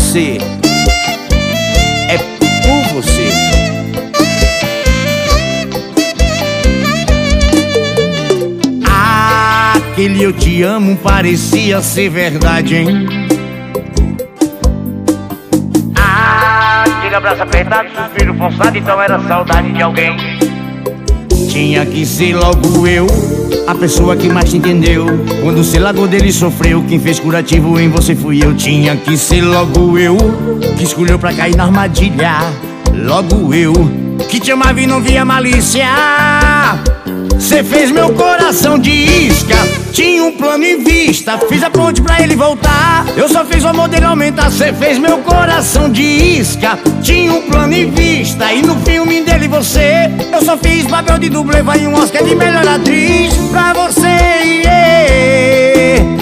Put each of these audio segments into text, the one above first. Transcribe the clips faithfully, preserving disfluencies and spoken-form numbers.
você, é por você. Aquele eu te amo parecia ser verdade, hein? Aquele abraço apertado, suspiro forçado, então era saudade de alguém. Tinha que ser logo eu, a pessoa que mais te entendeu. Quando você largou dele sofreu, quem fez curativo em você fui eu. Tinha que ser logo eu, que escolheu pra cair na armadilha. Logo eu, que te amava e não via malícia. Cê fez meu coração de isca, tinha um plano em vista. Fiz a ponte pra ele voltar, eu só fiz o amor dele aumentar. Cê fez meu coração de isca, tinha um plano em vista. E no filme dele você, eu só fiz papel de dublê. Vai um Oscar de melhor atriz pra você, yeah.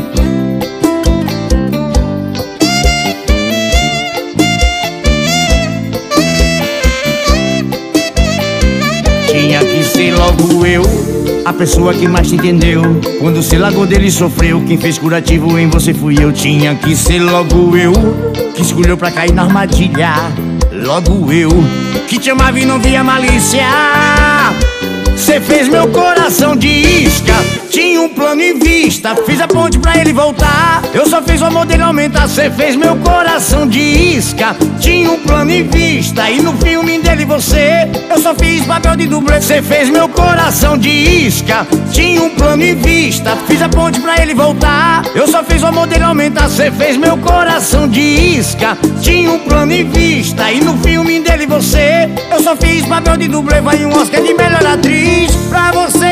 Tinha que ser logo eu, a pessoa que mais te entendeu. Quando você largou dele sofreu, quem fez curativo em você fui eu. Tinha que ser logo eu, que escolheu pra cair na armadilha. Logo eu, que te amava e não via malícia. Cê fez meu coração de isca, tinha um plano em vista. Fiz a ponte pra ele voltar, eu só fiz o amor dele aumentar. Cê fez meu coração de isca, tinha um plano em vista. E no filme dele você, eu só fiz papel de dublê. Cê fez meu coração de isca, tinha um plano em vista. Fiz a ponte pra ele voltar, eu só fiz o amor dele aumentar. Cê fez meu coração de isca, tinha um plano em vista. E no filme dele você, eu só fiz papel de dublê. Vai um Oscar de melhor atriz pra você.